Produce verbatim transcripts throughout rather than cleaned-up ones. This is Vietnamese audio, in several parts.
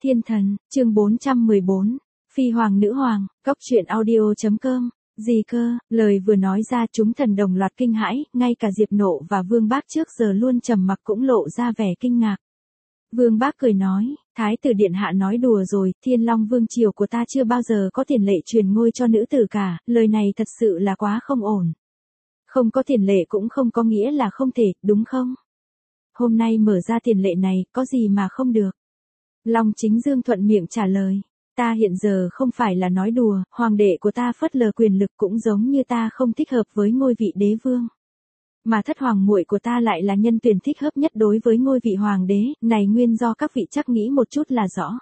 Thiên thần, chương bốn trăm mười bốn, Phi hoàng nữ hoàng, cốc truyện audio.com, gì cơ, lời vừa nói ra chúng thần đồng loạt kinh hãi, ngay cả Diệp Nộ và Vương Bác trước giờ luôn trầm mặc cũng lộ ra vẻ kinh ngạc. Vương Bác cười nói, Thái tử điện hạ nói đùa rồi, Thiên Long vương triều của ta chưa bao giờ có tiền lệ truyền ngôi cho nữ tử cả, lời này thật sự là quá không ổn. Không có tiền lệ cũng không có nghĩa là không thể, đúng không? Hôm nay mở ra tiền lệ này, có gì mà không được? Long Chính Dương thuận miệng trả lời, ta hiện giờ không phải là nói đùa, hoàng đệ của ta phớt lờ quyền lực cũng giống như ta không thích hợp với ngôi vị đế vương. Mà thất hoàng muội của ta lại là nhân tuyển thích hợp nhất đối với ngôi vị hoàng đế, này nguyên do các vị chắc nghĩ một chút là rõ.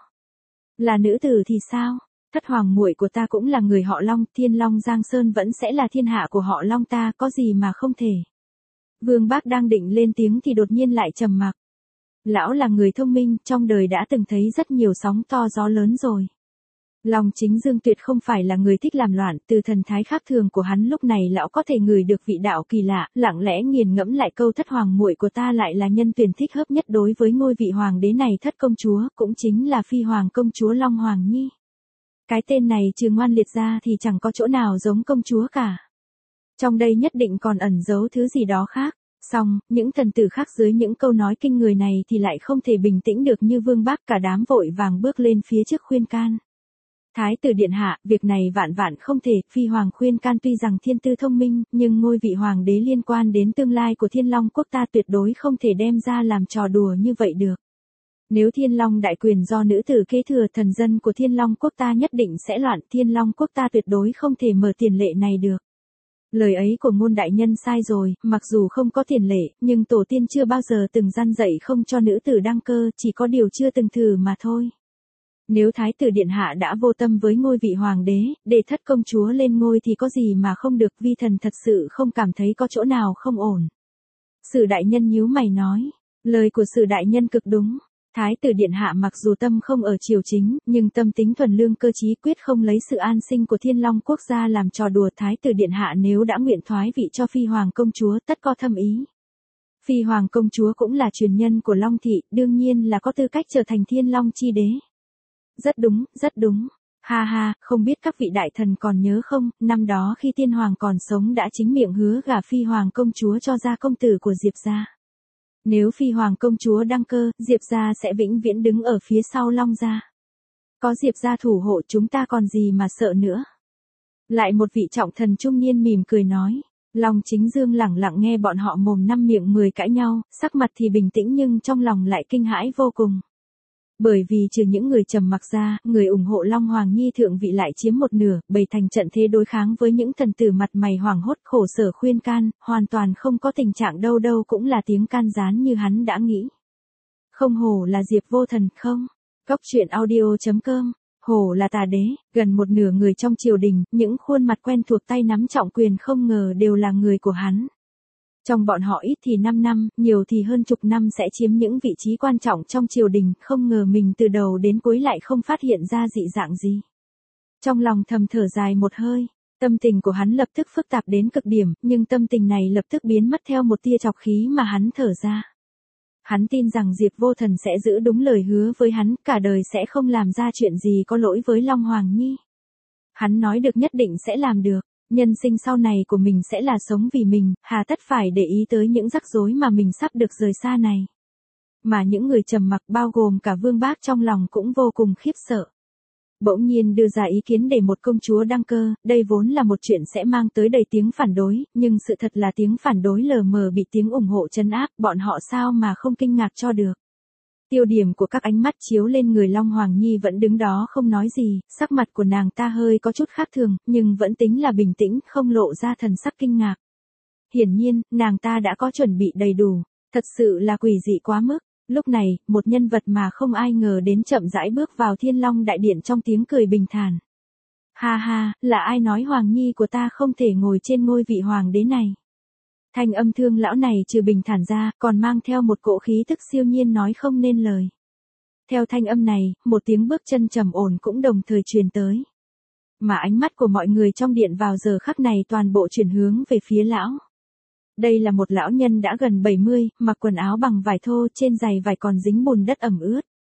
Là nữ tử thì sao? Thất hoàng muội của ta cũng là người họ Long, Thiên Long Giang Sơn vẫn sẽ là thiên hạ của họ Long ta, có gì mà không thể. Vương Bác đang định lên tiếng thì đột nhiên lại trầm mặc. Lão là người thông minh, trong đời đã từng thấy rất nhiều sóng to gió lớn rồi. Long Chính Dương tuyệt không phải là người thích làm loạn, từ thần thái khác thường của hắn lúc này lão có thể ngửi được vị đạo kỳ lạ, lặng lẽ nghiền ngẫm lại câu thất hoàng muội của ta lại là nhân tuyển thích hợp nhất đối với ngôi vị hoàng đế này, thất công chúa, cũng chính là Phi hoàng công chúa Long Hoàng Nhi. Cái tên này trừ ngoan liệt ra thì chẳng có chỗ nào giống công chúa cả. Trong đây nhất định còn ẩn giấu thứ gì đó khác. Xong, những thần tử khác dưới những câu nói kinh người này thì lại không thể bình tĩnh được như Vương Bác, cả đám vội vàng bước lên phía trước khuyên can. Thái tử điện hạ, việc này vạn vạn không thể, Phi hoàng khuyên can tuy rằng thiên tư thông minh, nhưng ngôi vị hoàng đế liên quan đến tương lai của Thiên Long quốc ta tuyệt đối không thể đem ra làm trò đùa như vậy được. Nếu Thiên Long đại quyền do nữ tử kế thừa, thần dân của Thiên Long quốc ta nhất định sẽ loạn, Thiên Long quốc ta tuyệt đối không thể mở tiền lệ này được. Lời ấy của ngôn đại nhân sai rồi, mặc dù không có tiền lệ, nhưng tổ tiên chưa bao giờ từng gian dạy không cho nữ tử đăng cơ, chỉ có điều chưa từng thử mà thôi. Nếu Thái tử điện hạ đã vô tâm với ngôi vị hoàng đế, để thất công chúa lên ngôi thì có gì mà không được, vi thần thật sự không cảm thấy có chỗ nào không ổn. Sử đại nhân nhíu mày nói, lời của Sử đại nhân cực đúng. Thái tử điện hạ mặc dù tâm không ở triều chính, nhưng tâm tính thuần lương cơ trí, quyết không lấy sự an sinh của Thiên Long quốc gia làm trò đùa. Thái tử điện hạ nếu đã nguyện thoái vị cho Phi hoàng công chúa, tất có thâm ý. Phi hoàng công chúa cũng là truyền nhân của Long thị, đương nhiên là có tư cách trở thành Thiên Long chi đế. Rất đúng, rất đúng. Ha ha, không biết các vị đại thần còn nhớ không, năm đó khi Tiên hoàng còn sống đã chính miệng hứa gả Phi hoàng công chúa cho gia công tử của Diệp gia. Nếu Phi hoàng công chúa đăng cơ, Diệp gia sẽ vĩnh viễn đứng ở phía sau Long gia. Có Diệp gia thủ hộ, chúng ta còn gì mà sợ nữa. Lại một vị trọng thần trung niên mỉm cười nói. Long Chính Dương lẳng lặng nghe bọn họ mồm năm miệng mười cãi nhau, sắc mặt thì bình tĩnh nhưng trong lòng lại kinh hãi vô cùng. Bởi vì trừ những người trầm mặc ra, người ủng hộ Long Hoàng Nhi thượng vị lại chiếm một nửa, bày thành trận thế đối kháng với những thần tử mặt mày hoảng hốt khổ sở khuyên can, hoàn toàn không có tình trạng đâu đâu cũng là tiếng can gián như hắn đã nghĩ. Không hổ là Diệp vô thần không? Cốc truyện audio.com, hổ là tà đế, gần một nửa người trong triều đình, những khuôn mặt quen thuộc tay nắm trọng quyền không ngờ đều là người của hắn. Trong bọn họ ít thì năm năm, nhiều thì hơn chục năm sẽ chiếm những vị trí quan trọng trong triều đình, không ngờ mình từ đầu đến cuối lại không phát hiện ra dị dạng gì. Trong lòng thầm thở dài một hơi, tâm tình của hắn lập tức phức tạp đến cực điểm, nhưng tâm tình này lập tức biến mất theo một tia trọc khí mà hắn thở ra. Hắn tin rằng Diệp vô thần sẽ giữ đúng lời hứa với hắn, cả đời sẽ không làm ra chuyện gì có lỗi với Long Hoàng Nhi. Hắn nói được nhất định sẽ làm được. Nhân sinh sau này của mình sẽ là sống vì mình, hà tất phải để ý tới những rắc rối mà mình sắp được rời xa này. Mà những người trầm mặc bao gồm cả Vương Bác trong lòng cũng vô cùng khiếp sợ. Bỗng nhiên đưa ra ý kiến để một công chúa đăng cơ, đây vốn là một chuyện sẽ mang tới đầy tiếng phản đối, nhưng sự thật là tiếng phản đối lờ mờ bị tiếng ủng hộ trấn áp, bọn họ sao mà không kinh ngạc cho được. Tiêu điểm của các ánh mắt chiếu lên người Long Hoàng Nhi vẫn đứng đó không nói gì, sắc mặt của nàng ta hơi có chút khác thường, nhưng vẫn tính là bình tĩnh, không lộ ra thần sắc kinh ngạc. Hiển nhiên, nàng ta đã có chuẩn bị đầy đủ, thật sự là quỷ dị quá mức. Lúc này, một nhân vật mà không ai ngờ đến chậm rãi bước vào Thiên Long đại điện trong tiếng cười bình thản. Ha ha, là ai nói Hoàng Nhi của ta không thể ngồi trên ngôi vị hoàng đế này? Thanh âm thương lão này trừ bình thản ra, còn mang theo một cỗ khí tức siêu nhiên nói không nên lời. Theo thanh âm này, một tiếng bước chân trầm ổn cũng đồng thời truyền tới. Mà ánh mắt của mọi người trong điện vào giờ khắc này toàn bộ chuyển hướng về phía lão. Đây là một lão nhân đã gần bảy mươi, mặc quần áo bằng vải thô, trên giày vải còn dính bùn đất ẩm ướt.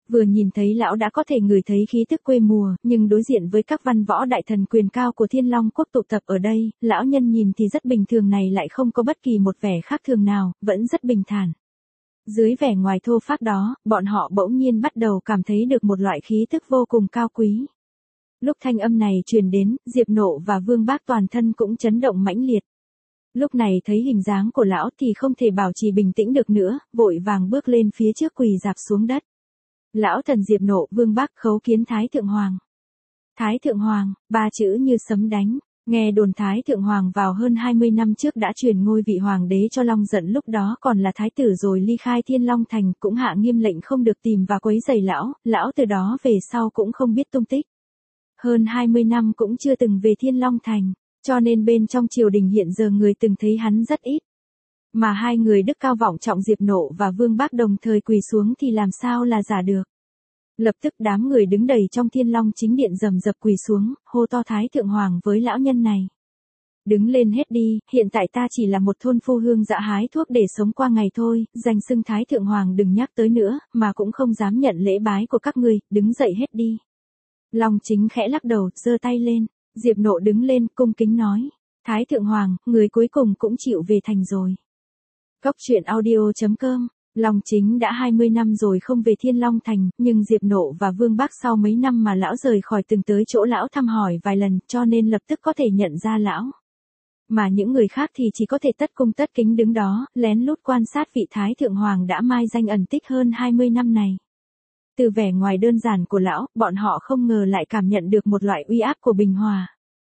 Vừa nhìn thấy lão đã có thể ngửi thấy khí tức quê mùa, nhưng đối diện với các văn võ đại thần quyền cao của Thiên Long quốc tụ tập ở đây, lão nhân nhìn thì rất bình thường này lại không có bất kỳ một vẻ khác thường nào, vẫn rất bình thản. Dưới vẻ ngoài thô phác đó, bọn họ bỗng nhiên bắt đầu cảm thấy được một loại khí tức vô cùng cao quý. Lúc thanh âm này truyền đến, Diệp Nộ và Vương Bác toàn thân cũng chấn động mãnh liệt. Lúc này thấy hình dáng của lão thì không thể bảo trì bình tĩnh được nữa, vội vàng bước lên phía trước quỳ rạp xuống đất. Lão thần Diệp Nộ, Vương Bác khấu kiến Thái Thượng Hoàng. Thái Thượng Hoàng, ba chữ như sấm đánh. Nghe đồn Thái Thượng Hoàng vào hơn hai mươi năm trước đã truyền ngôi vị hoàng đế cho Long Giận, lúc đó còn là thái tử rồi ly khai Thiên Long Thành, cũng hạ nghiêm lệnh không được tìm và quấy rầy lão, lão từ đó về sau cũng không biết tung tích. Hơn hai mươi năm cũng chưa từng về Thiên Long Thành, cho nên bên trong triều đình hiện giờ người từng thấy hắn rất ít. Mà hai người đức cao vọng trọng Diệp Nộ và Vương Bác đồng thời quỳ xuống thì làm sao là giả được. Lập tức đám người đứng đầy trong Thiên Long chính điện rầm rập quỳ xuống, hô to Thái Thượng Hoàng với lão nhân này. Đứng lên hết đi, hiện tại ta chỉ là một thôn phu hương dã hái thuốc để sống qua ngày thôi, danh xưng Thái Thượng Hoàng đừng nhắc tới nữa, mà cũng không dám nhận lễ bái của các ngươi, đứng dậy hết đi. Long Chính khẽ lắc đầu, giơ tay lên, Diệp Nộ đứng lên, cung kính nói. Thái Thượng Hoàng, người cuối cùng cũng chịu về thành rồi. Cốc truyện audio chấm com. Long Chính đã hai mươi năm rồi không về Thiên Long Thành, nhưng Diệp Nộ và Vương Bác sau mấy năm mà lão rời khỏi từng tới chỗ lão thăm hỏi vài lần, cho nên lập tức có thể nhận ra lão. Mà những người khác thì chỉ có thể tất cung tất kính đứng đó, lén lút quan sát vị Thái Thượng Hoàng đã mai danh ẩn tích hơn hai mươi năm này. Từ vẻ ngoài đơn giản của lão, bọn họ không ngờ lại cảm nhận được một loại uy áp của bình hòa.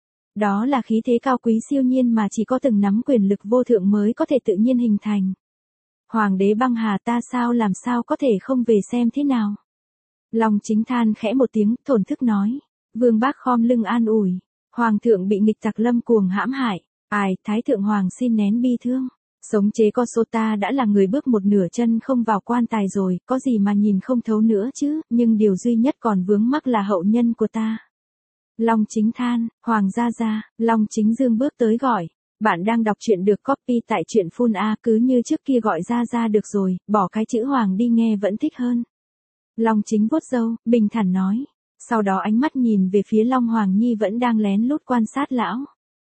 Đó là khí thế cao quý siêu nhiên mà chỉ có từng nắm quyền lực vô thượng mới có thể tự nhiên hình thành. Hoàng đế băng hà, ta sao làm sao có thể không về xem thế nào. Long Chính than khẽ một tiếng, thổn thức nói. Vương Bác khom lưng an ủi. Hoàng thượng bị nghịch tặc Lâm cuồng hãm hại. Ai, Thái Thượng Hoàng xin nén bi thương. Sống chế co số, ta đã là người bước một nửa chân không vào quan tài rồi, có gì mà nhìn không thấu nữa chứ, nhưng điều duy nhất còn vướng mắc là hậu nhân của ta. Long Chính than, Hoàng gia gia. Long Chính dương bước tới gọi. Bạn đang đọc truyện được copy tại truyện Full A, cứ như trước kia gọi ra ra được rồi, bỏ cái chữ Hoàng đi nghe vẫn thích hơn. Long Chính vuốt râu, bình thản nói. Sau đó ánh mắt nhìn về phía Long Hoàng Nhi vẫn đang lén lút quan sát lão.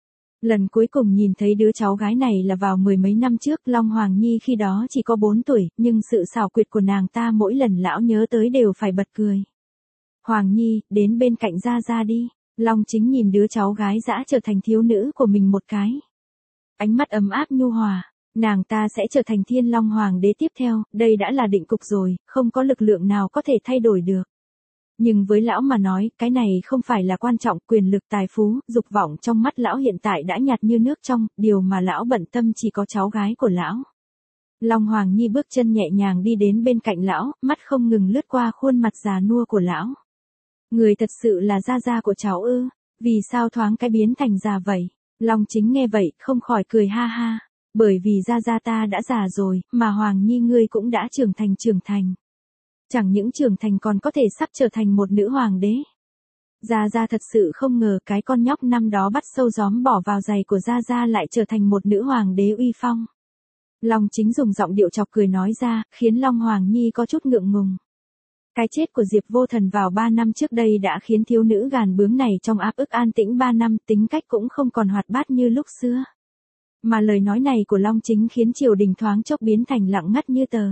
Lần cuối cùng nhìn thấy đứa cháu gái này là vào mười mấy năm trước, Long Hoàng Nhi khi đó chỉ có bốn tuổi, nhưng sự xảo quyệt của nàng ta mỗi lần lão nhớ tới đều phải bật cười. Hoàng Nhi, đến bên cạnh ra ra đi. Long Chính nhìn đứa cháu gái dã trở thành thiếu nữ của mình một cái. Ánh mắt ấm áp nhu hòa, nàng ta sẽ trở thành Thiên Long Hoàng đế tiếp theo, đây đã là định cục rồi, không có lực lượng nào có thể thay đổi được. Nhưng với lão mà nói, cái này không phải là quan trọng, quyền lực tài phú, dục vọng trong mắt lão hiện tại đã nhạt như nước trong, điều mà lão bận tâm chỉ có cháu gái của lão. Long Hoàng Nhi bước chân nhẹ nhàng đi đến bên cạnh lão, mắt không ngừng lướt qua khuôn mặt già nua của lão. Người thật sự là gia gia của cháu ư, vì sao thoáng cái biến thành già vậy? Long Chính nghe vậy, không khỏi cười ha ha, bởi vì gia gia ta đã già rồi, mà Hoàng Nhi ngươi cũng đã trưởng thành trưởng thành. Chẳng những trưởng thành còn có thể sắp trở thành một nữ hoàng đế. Gia Gia thật sự không ngờ cái con nhóc năm đó bắt sâu gióm bỏ vào giày của Gia Gia lại trở thành một nữ hoàng đế uy phong. Long Chính dùng giọng điệu chọc cười nói ra, khiến Long Hoàng Nhi có chút ngượng ngùng. Cái chết của Diệp Vô Thần vào ba năm trước đây đã khiến thiếu nữ gàn bướng này trong áp ức an tĩnh ba năm, tính cách cũng không còn hoạt bát như lúc xưa. Mà lời nói này của Long Chính khiến triều đình thoáng chốc biến thành lặng ngắt như tờ.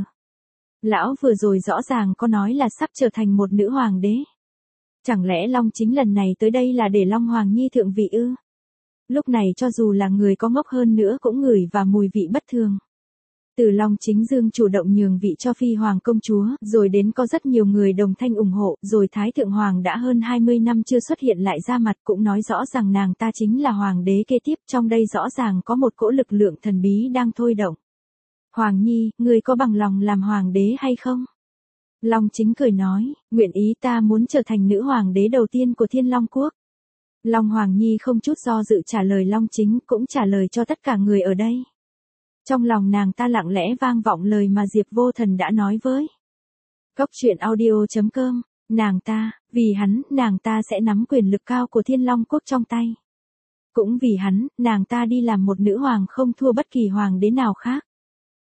Lão vừa rồi rõ ràng có nói là sắp trở thành một nữ hoàng đế. Chẳng lẽ Long Chính lần này tới đây là để Long Hoàng Nhi thượng vị ư? Lúc này cho dù là người có ngốc hơn nữa cũng ngửi và mùi vị bất thường. Từ Long Chính Dương chủ động nhường vị cho Phi Hoàng công chúa, rồi đến có rất nhiều người đồng thanh ủng hộ, rồi Thái Thượng Hoàng đã hơn hai mươi năm chưa xuất hiện lại ra mặt, cũng nói rõ rằng nàng ta chính là hoàng đế kế tiếp, trong đây rõ ràng có một cỗ lực lượng thần bí đang thôi động. Hoàng Nhi, ngươi có bằng lòng làm hoàng đế hay không? Long Chính cười nói, nguyện ý, ta muốn trở thành nữ hoàng đế đầu tiên của Thiên Long Quốc. Long Hoàng Nhi không chút do dự trả lời Long Chính, cũng trả lời cho tất cả người ở đây. Trong lòng nàng ta lặng lẽ vang vọng lời mà Diệp Vô Thần đã nói với. Cốc truyện audio chấm com, nàng ta, vì hắn, nàng ta sẽ nắm quyền lực cao của Thiên Long Quốc trong tay. Cũng vì hắn, nàng ta đi làm một nữ hoàng không thua bất kỳ hoàng đế nào khác.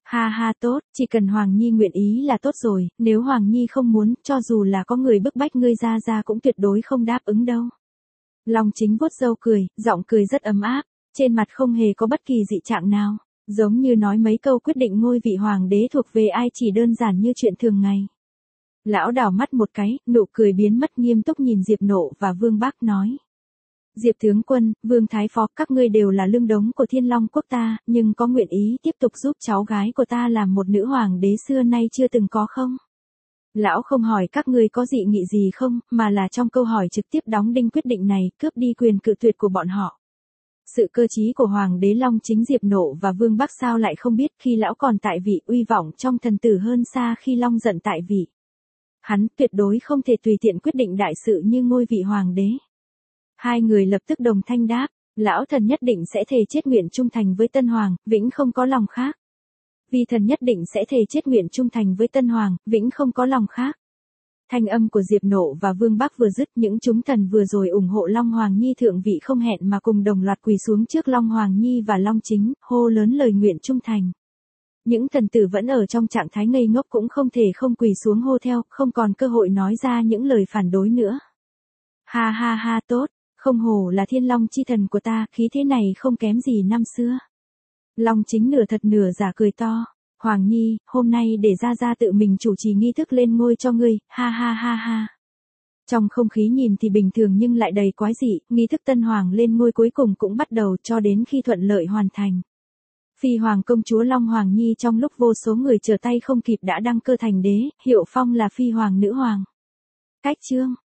Ha ha tốt, chỉ cần Hoàng Nhi nguyện ý là tốt rồi, nếu Hoàng Nhi không muốn, cho dù là có người bức bách ngươi ra ra cũng tuyệt đối không đáp ứng đâu. Long Chính vuốt râu cười, giọng cười rất ấm áp, trên mặt không hề có bất kỳ dị trạng nào, giống như nói mấy câu quyết định ngôi vị hoàng đế thuộc về ai chỉ đơn giản như chuyện thường ngày. Lão đảo mắt một cái, nụ cười biến mất, nghiêm túc nhìn Diệp Nộ và Vương Bác nói. Diệp tướng quân, Vương Thái Phó, các ngươi đều là lương đống của Thiên Long quốc ta, nhưng có nguyện ý tiếp tục giúp cháu gái của ta làm một nữ hoàng đế xưa nay chưa từng có không? Lão không hỏi các ngươi có dị nghị gì không, mà là trong câu hỏi trực tiếp đóng đinh quyết định này, cướp đi quyền cự tuyệt của bọn họ. Sự cơ trí của Hoàng đế Long Chính Diệp Nộ và Vương Bắc sao lại không biết, khi lão còn tại vị uy vọng trong thần tử hơn xa khi Long giận tại vị. Hắn tuyệt đối không thể tùy tiện quyết định đại sự như ngôi vị hoàng đế. Hai người lập tức đồng thanh đáp, lão thần nhất định sẽ thề chết nguyện trung thành với Tân Hoàng, vĩnh không có lòng khác. Vi thần nhất định sẽ thề chết nguyện trung thành với Tân Hoàng, vĩnh không có lòng khác. Thanh âm của Diệp Nộ và Vương Bắc vừa dứt, những chúng thần vừa rồi ủng hộ Long Hoàng Nhi thượng vị không hẹn mà cùng đồng loạt quỳ xuống trước Long Hoàng Nhi và Long Chính, hô lớn lời nguyện trung thành. Những thần tử vẫn ở trong trạng thái ngây ngốc cũng không thể không quỳ xuống hô theo, không còn cơ hội nói ra những lời phản đối nữa. Ha ha ha tốt, không hổ là Thiên Long chi thần của ta, khí thế này không kém gì năm xưa. Long Chính nửa thật nửa giả cười to. Hoàng Nhi, hôm nay để ra ra tự mình chủ trì nghi thức lên ngôi cho ngươi, ha ha ha ha. Trong không khí nhìn thì bình thường nhưng lại đầy quái dị, nghi thức Tân Hoàng lên ngôi cuối cùng cũng bắt đầu cho đến khi thuận lợi hoàn thành. Phi Hoàng công chúa Long Hoàng Nhi trong lúc vô số người trở tay không kịp đã đăng cơ thành đế, hiệu phong là Phi Hoàng nữ hoàng. Cách chương